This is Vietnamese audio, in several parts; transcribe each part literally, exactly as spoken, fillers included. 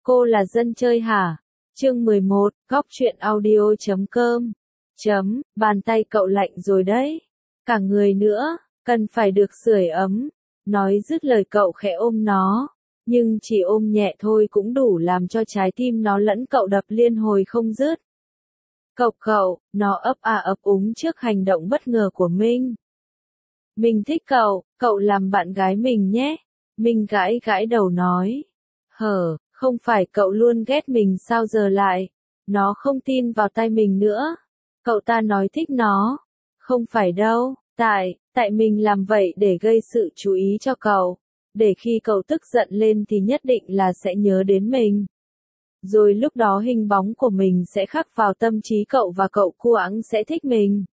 Cô là dân chơi hả? Chương mười một, góc truyện audio chấm com. Chấm, bàn tay cậu lạnh rồi đấy. Cả người nữa, cần phải được sưởi ấm. Nói dứt lời cậu khẽ ôm nó. Nhưng chỉ ôm nhẹ thôi cũng đủ làm cho trái tim nó lẫn cậu đập liên hồi không dứt. Cậu cậu, nó ấp à ấp úng trước hành động bất ngờ của Minh. Mình thích cậu, cậu làm bạn gái mình nhé. Minh gãi gãi đầu nói. Hở, không phải cậu luôn ghét mình sao giờ lại? Nó không tin vào tay mình nữa. Cậu ta nói thích nó. Không phải đâu, tại, tại mình làm vậy để gây sự chú ý cho cậu. Để khi cậu tức giận lên thì nhất định là sẽ nhớ đến mình. Rồi lúc đó hình bóng của mình sẽ khắc vào tâm trí cậu và cậu cuống sẽ thích mình.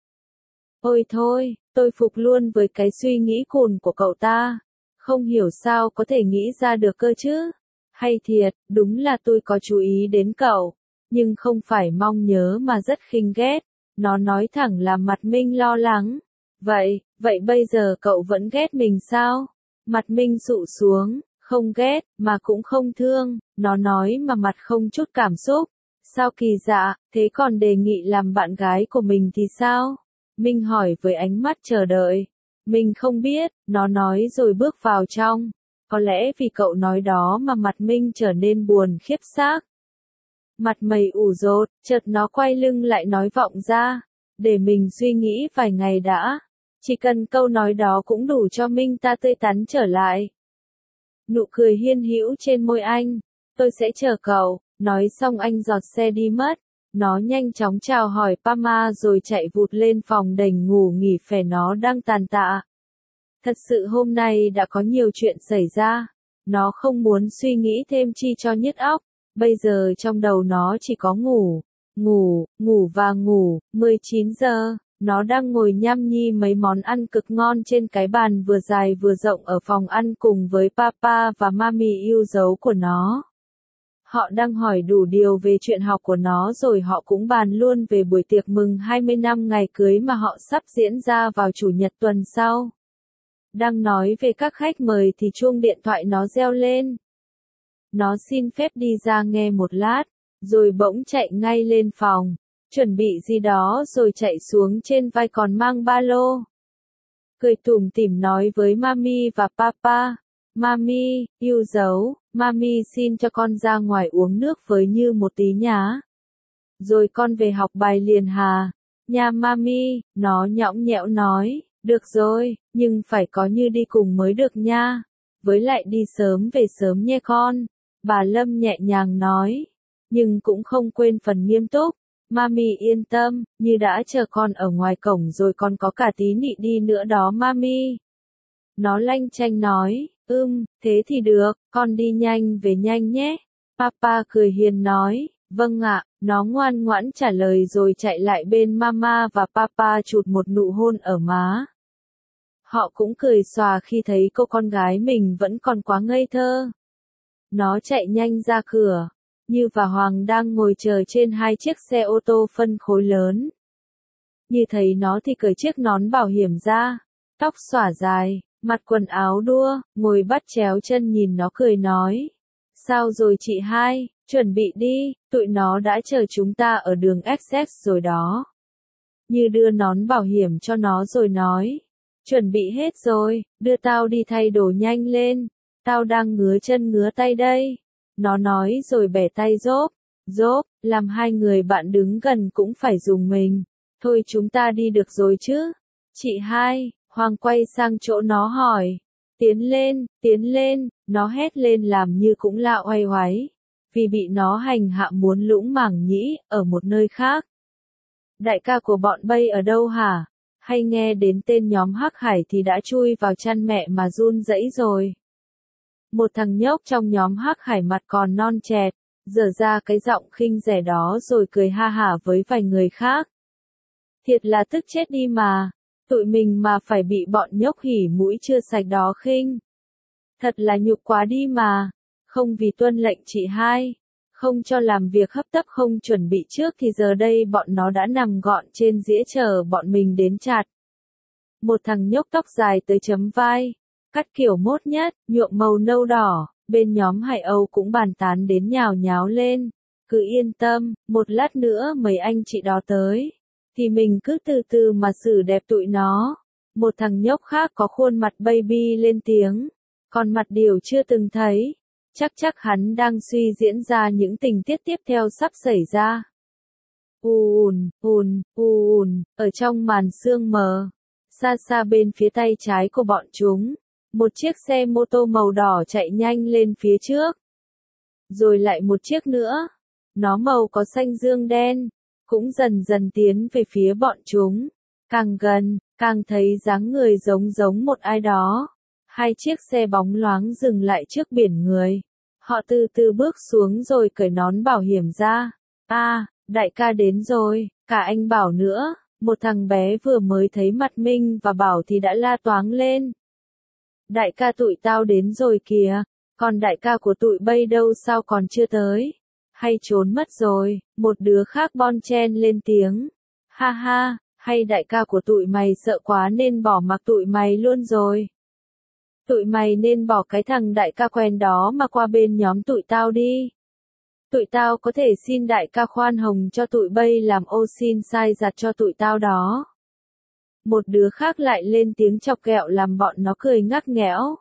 Ôi thôi, tôi phục luôn với cái suy nghĩ cùn của cậu ta. Không hiểu sao có thể nghĩ ra được cơ chứ. Hay thiệt, đúng là tôi có chú ý đến cậu. Nhưng không phải mong nhớ mà rất khinh ghét. Nó nói thẳng làm mặt Minh lo lắng. Vậy, vậy bây giờ cậu vẫn ghét mình sao? Mặt Minh sụ xuống, không ghét, mà cũng không thương. Nó nói mà mặt không chút cảm xúc. Sao kỳ dạ, thế còn đề nghị làm bạn gái của mình thì sao? Minh hỏi với ánh mắt chờ đợi. Mình không biết, nó nói rồi bước vào trong. Có lẽ vì cậu nói đó mà mặt Minh trở nên buồn khiếp xác. Mặt mày ủ rột, chợt nó quay lưng lại nói vọng ra. Để mình suy nghĩ vài ngày đã. Chỉ cần câu nói đó cũng đủ cho Minh ta tươi tắn trở lại. Nụ cười hiên hữu trên môi anh. Tôi sẽ chờ cậu. Nói xong anh giọt xe đi mất. Nó nhanh chóng chào hỏi Pama rồi chạy vụt lên phòng đành ngủ nghỉ phè nó đang tàn tạ. Thật sự hôm nay đã có nhiều chuyện xảy ra. Nó không muốn suy nghĩ thêm chi cho nhức óc. Bây giờ trong đầu nó chỉ có ngủ, ngủ, ngủ và ngủ. mười chín giờ, nó đang ngồi nhâm nhi mấy món ăn cực ngon trên cái bàn vừa dài vừa rộng ở phòng ăn cùng với Papa và Mami yêu dấu của nó. Họ đang hỏi đủ điều về chuyện học của nó rồi họ cũng bàn luôn về buổi tiệc mừng hai mươi năm ngày cưới mà họ sắp diễn ra vào chủ nhật tuần sau. Đang nói về các khách mời thì chuông điện thoại nó reo lên. Nó xin phép đi ra nghe một lát, rồi bỗng chạy ngay lên phòng, chuẩn bị gì đó rồi chạy xuống trên vai còn mang ba lô. Cười tủm tỉm nói với Mami và Papa. Mami, yêu dấu, Mami xin cho con ra ngoài uống nước với Như một tí nhá. Rồi con về học bài liền hà. Nha Mami, nó nhõng nhẽo nói. Được rồi, nhưng phải có Như đi cùng mới được nha. Với lại đi sớm về sớm nhé con. Bà Lâm nhẹ nhàng nói. Nhưng cũng không quên phần nghiêm túc. Mami yên tâm, Như đã chờ con ở ngoài cổng rồi còn có cả tí nị đi nữa đó Mami. Nó lanh chanh nói. Ưm, thế thì được, con đi nhanh về nhanh nhé. Papa cười hiền nói. Vâng ạ, nó ngoan ngoãn trả lời rồi chạy lại bên Mama và Papa chụt một nụ hôn ở má. Họ cũng cười xòa khi thấy cô con gái mình vẫn còn quá ngây thơ. Nó chạy nhanh ra cửa. Như và Hoàng đang ngồi chờ trên hai chiếc xe ô tô phân khối lớn. Như thấy nó thì cởi chiếc nón bảo hiểm ra. Tóc xõa dài, mặt quần áo đua, ngồi bắt chéo chân nhìn nó cười nói. Sao rồi chị hai, chuẩn bị đi, tụi nó đã chờ chúng ta ở đường Essex rồi đó. Như đưa nón bảo hiểm cho nó rồi nói. Chuẩn bị hết rồi, đưa tao đi thay đồ nhanh lên. Tao đang ngứa chân ngứa tay đây. Nó nói rồi bẻ tay Dốp. Dốp, làm hai người bạn đứng gần cũng phải dùng mình. Thôi chúng ta đi được rồi chứ. Chị hai, Hoàng quay sang chỗ nó hỏi. Tiến lên, tiến lên, nó hét lên làm Như cũng lạ oai oái. Vì bị nó hành hạ muốn lũng mảng nhĩ, ở một nơi khác. Đại ca của bọn bay ở đâu hả? Hay nghe đến tên nhóm Hắc Hải thì đã chui vào chăn mẹ mà run rẩy rồi. Một thằng nhóc trong nhóm Hắc Hải mặt còn non chẹt, dở ra cái giọng khinh rẻ đó rồi cười ha hả với vài người khác. Thiệt là tức chết đi mà, tụi mình mà phải bị bọn nhóc hỉ mũi chưa sạch đó khinh. Thật là nhục quá đi mà, không vì tuân lệnh chị hai, không cho làm việc hấp tấp không chuẩn bị trước thì giờ đây bọn nó đã nằm gọn trên dĩa chờ bọn mình đến chặt. Một thằng nhóc tóc dài tới chấm vai. Cắt kiểu mốt nhất, nhuộm màu nâu đỏ, Bên nhóm Hải Âu cũng bàn tán đến nhào nháo lên. Cứ yên tâm, một lát nữa mấy anh chị đó tới. Thì mình cứ từ từ mà xử đẹp tụi nó. Một thằng nhóc khác có khuôn mặt baby lên tiếng. Còn mặt điều chưa từng thấy. Chắc chắc hắn đang suy diễn ra những tình tiết tiếp theo sắp xảy ra. Ùn, ùn, ùn, ở trong màn sương mờ. Xa xa bên phía tay trái của bọn chúng. Một chiếc xe mô tô màu đỏ chạy nhanh lên phía trước. Rồi lại một chiếc nữa. Nó màu có xanh dương đen. Cũng dần dần tiến về phía bọn chúng. Càng gần, càng thấy dáng người giống giống một ai đó. Hai chiếc xe bóng loáng dừng lại trước biển người. Họ từ từ bước xuống rồi cởi nón bảo hiểm ra. À, đại ca đến rồi, cả anh Bảo nữa. Một thằng bé vừa mới thấy mặt Minh và Bảo thì đã la toáng lên. Đại ca tụi tao đến rồi kìa, còn đại ca của tụi bay đâu sao còn chưa tới? Hay trốn mất rồi, một đứa khác bon chen lên tiếng. Ha ha, hay đại ca của tụi mày sợ quá nên bỏ mặc tụi mày luôn rồi. Tụi mày nên bỏ cái thằng đại ca quen đó mà qua bên nhóm tụi tao đi. Tụi tao có thể xin đại ca khoan hồng cho tụi bay làm ô xin sai giặt cho tụi tao đó. Một đứa khác lại lên tiếng chọc ghẹo làm bọn nó cười ngắt nghẽo.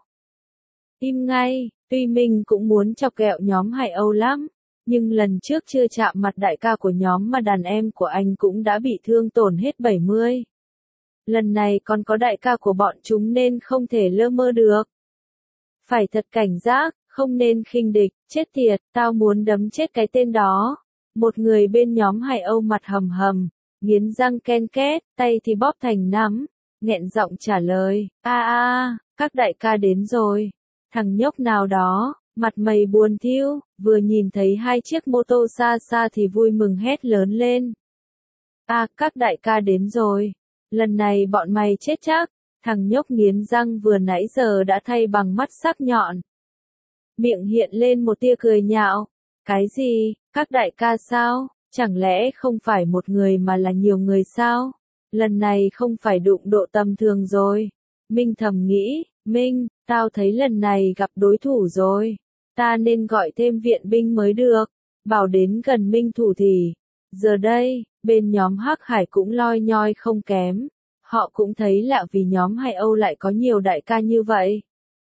Im ngay, tuy mình cũng muốn chọc ghẹo nhóm Hải Âu lắm, nhưng lần trước chưa chạm mặt đại ca của nhóm mà đàn em của anh cũng đã bị thương tổn hết bảy mươi. Lần này còn có đại ca của bọn chúng nên không thể lơ mơ được. Phải thật cảnh giác, không nên khinh địch, chết tiệt, tao muốn đấm chết cái tên đó. Một người bên nhóm Hải Âu mặt hầm hầm, nghiến răng ken két, tay thì bóp thành nắm, nghẹn giọng trả lời, a a, các đại ca đến rồi. Thằng nhóc nào đó, mặt mày buồn thiu, vừa nhìn thấy hai chiếc mô tô xa xa thì vui mừng hét lớn lên. A, các đại ca đến rồi. Lần này bọn mày chết chắc. Thằng nhóc nghiến răng vừa nãy giờ đã thay bằng mắt sắc nhọn. Miệng hiện lên một tia cười nhạo. Cái gì, các đại ca sao? Chẳng lẽ không phải một người mà là nhiều người sao? Lần này không phải đụng độ tầm thường rồi. Minh thầm nghĩ, Minh, tao thấy lần này gặp đối thủ rồi. Ta nên gọi thêm viện binh mới được. Bảo đến gần Minh thủ thì. Giờ đây, bên nhóm Hắc Hải cũng loi nhoi không kém. Họ cũng thấy lạ vì nhóm Hải Âu lại có nhiều đại ca như vậy.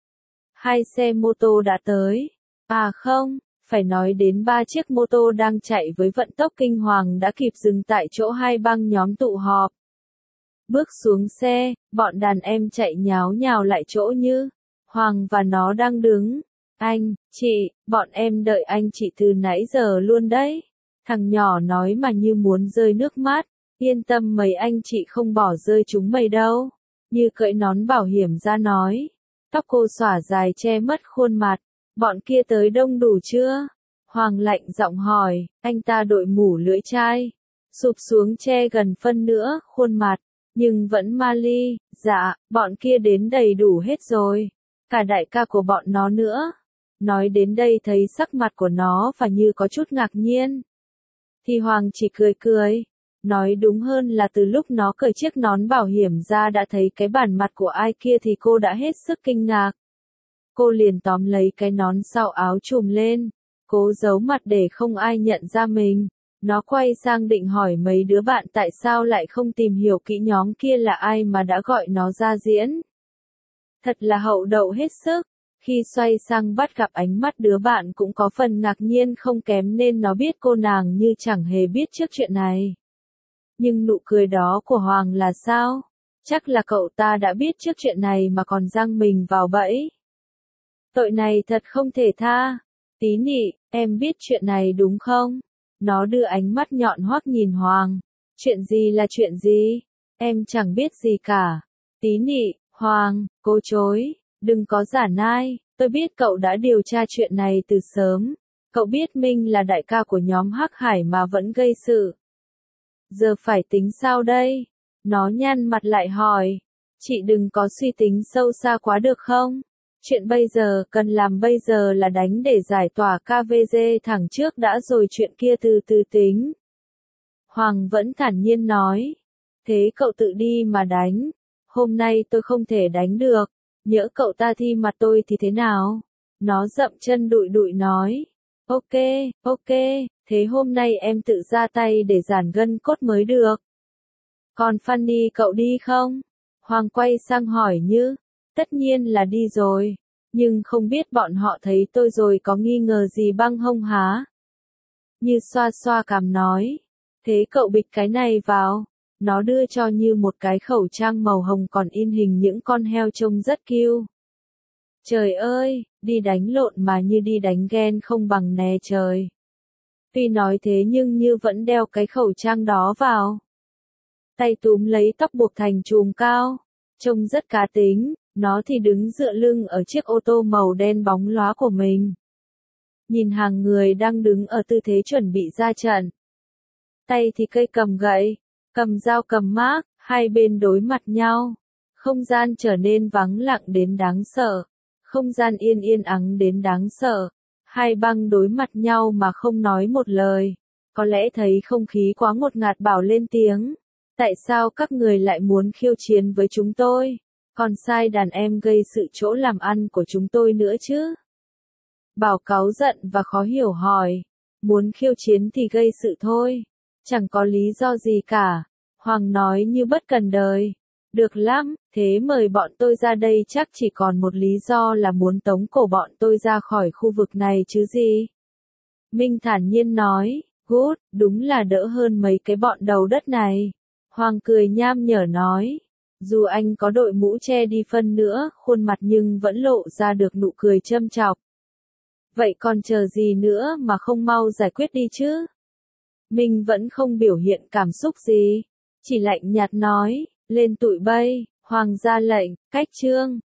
Hai xe mô tô đã tới. À không, phải nói đến ba chiếc mô tô đang chạy với vận tốc kinh hoàng đã kịp dừng tại chỗ hai băng nhóm tụ họp. Bước xuống xe, bọn đàn em chạy nháo nhào lại chỗ như Hoàng và nó đang đứng. Anh, chị, bọn em đợi anh chị từ nãy giờ luôn đấy. Thằng nhỏ nói mà như muốn rơi nước mắt. Yên tâm mấy anh chị không bỏ rơi chúng mày đâu. Như cởi nón bảo hiểm ra nói. Tóc cô xõa dài che mất khuôn mặt. Bọn kia tới đông đủ chưa? Hoàng lạnh giọng hỏi, anh ta đội mũ lưỡi chai. Sụp xuống che gần phân nữa khuôn mặt. Nhưng vẫn ma ly, dạ, bọn kia đến đầy đủ hết rồi. Cả đại ca của bọn nó nữa. Nói đến đây thấy sắc mặt của nó và như có chút ngạc nhiên. Thì Hoàng chỉ cười cười. Nói đúng hơn là từ lúc nó cởi chiếc nón bảo hiểm ra đã thấy cái bản mặt của ai kia thì cô đã hết sức kinh ngạc. Cô liền tóm lấy cái nón sau áo trùm lên, cố giấu mặt để không ai nhận ra mình. Nó quay sang định hỏi mấy đứa bạn tại sao lại không tìm hiểu kỹ nhóm kia là ai mà đã gọi nó ra diễn. Thật là hậu đậu hết sức. Khi xoay sang bắt gặp ánh mắt đứa bạn cũng có phần ngạc nhiên không kém nên nó biết cô nàng như chẳng hề biết trước chuyện này. Nhưng nụ cười đó của Hoàng là sao? Chắc là cậu ta đã biết trước chuyện này mà còn giăng mình vào bẫy. Tội này thật không thể tha. Tí nị, em biết chuyện này đúng không? Nó đưa ánh mắt nhọn hoắt nhìn Hoàng. Chuyện gì là chuyện gì? Em chẳng biết gì cả. Tí nị, Hoàng, cô chối. Đừng có giả nai, tôi biết cậu đã điều tra chuyện này từ sớm. Cậu biết Minh là đại ca của nhóm Hắc Hải mà vẫn gây sự. Giờ phải tính sao đây? Nó nhăn mặt lại hỏi. Chị đừng có suy tính sâu xa quá được không? Chuyện bây giờ cần làm bây giờ là đánh để giải tỏa ca vê giê thẳng trước đã rồi chuyện kia từ từ tính. Hoàng vẫn thản nhiên nói. Thế cậu tự đi mà đánh. Hôm nay tôi không thể đánh được. Nhỡ cậu ta thi mặt tôi thì thế nào? Nó dậm chân đụi đụi nói. Ok, ok, thế hôm nay em tự ra tay để giản gân cốt mới được. Còn Fanny cậu đi không? Hoàng quay sang hỏi Như. Tất nhiên là đi rồi. Nhưng không biết bọn họ thấy tôi rồi có nghi ngờ gì băng hông há? Như xoa xoa cằm nói. Thế cậu bịch cái này vào. Nó đưa cho Như một cái khẩu trang màu hồng còn in hình những con heo trông rất cute. Trời ơi, đi đánh lộn mà như đi đánh ghen không bằng nè trời. Tuy nói thế nhưng Như vẫn đeo cái khẩu trang đó vào. Tay túm lấy tóc buộc thành chùm cao. Trông rất cá tính, nó thì đứng dựa lưng ở chiếc ô tô màu đen bóng lóa của mình. Nhìn hàng người đang đứng ở tư thế chuẩn bị ra trận. Tay thì cây cầm gậy, cầm dao cầm mác, hai bên đối mặt nhau. Không gian trở nên vắng lặng đến đáng sợ. Không gian yên yên ắng đến đáng sợ. Hai băng đối mặt nhau mà không nói một lời. Có lẽ thấy không khí quá ngột ngạt bảo lên tiếng. Tại sao các người lại muốn khiêu chiến với chúng tôi? Còn sai đàn em gây sự chỗ làm ăn của chúng tôi nữa chứ? Bảo cáu giận và khó hiểu hỏi. Muốn khiêu chiến thì gây sự thôi. Chẳng có lý do gì cả. Hoàng nói như bất cần đời. Được lắm, thế mời bọn tôi ra đây chắc chỉ còn một lý do là muốn tống cổ bọn tôi ra khỏi khu vực này chứ gì. Minh thản nhiên nói, good, đúng là đỡ hơn mấy cái bọn đầu đất này. Hoàng cười nham nhở nói, dù anh có đội mũ che đi phân nữa, khuôn mặt nhưng vẫn lộ ra được nụ cười châm chọc. Vậy còn chờ gì nữa mà không mau giải quyết đi chứ? Minh vẫn không biểu hiện cảm xúc gì, chỉ lạnh nhạt nói, lên tụi bay, Hoàng ra lệnh, cách chương.